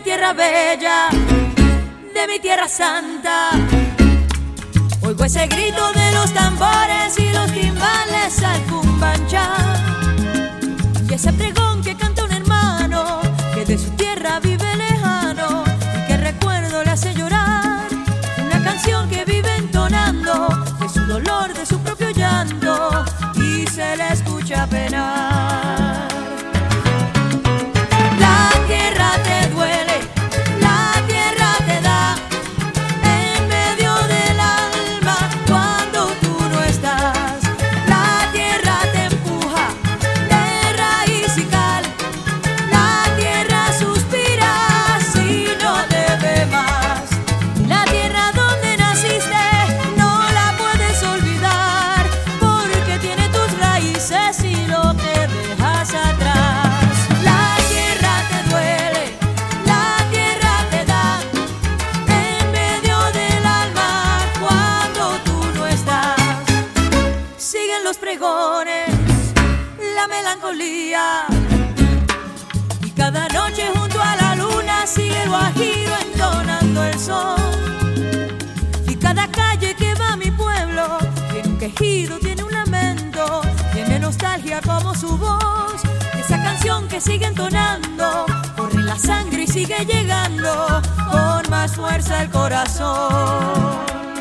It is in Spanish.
tierra bella, de mi tierra santa. Oigo ese grito de los tambores y los timbales al cumbanchá, y ese pregón que canta un hermano que de su tierra vive lejano y que recuerdo le hace llorar. Una canción que vive entonando de su dolor, de su propio llanto, y se le escucha penar. La tierra te duele, la tierra te da en medio del alma cuando tú no estás. La tierra te empuja de raíz y cal, la tierra suspira si no te ve más. La tierra donde naciste no la puedes olvidar, porque tiene tus raíces y lo que dejas atrás. La tierra te duele, la tierra te da en medio del alma cuando tú no estás. Siguen los pregones, la melancolía, y cada noche junto a la luna sigue el guajiro entonando el son. Y cada calle que va a mi pueblo tiene un quejido, tiene un lamento, tiene nostalgia como su voz. Esa canción que sigue entonando corre en la sangre y sigue llegando con más fuerza al corazón.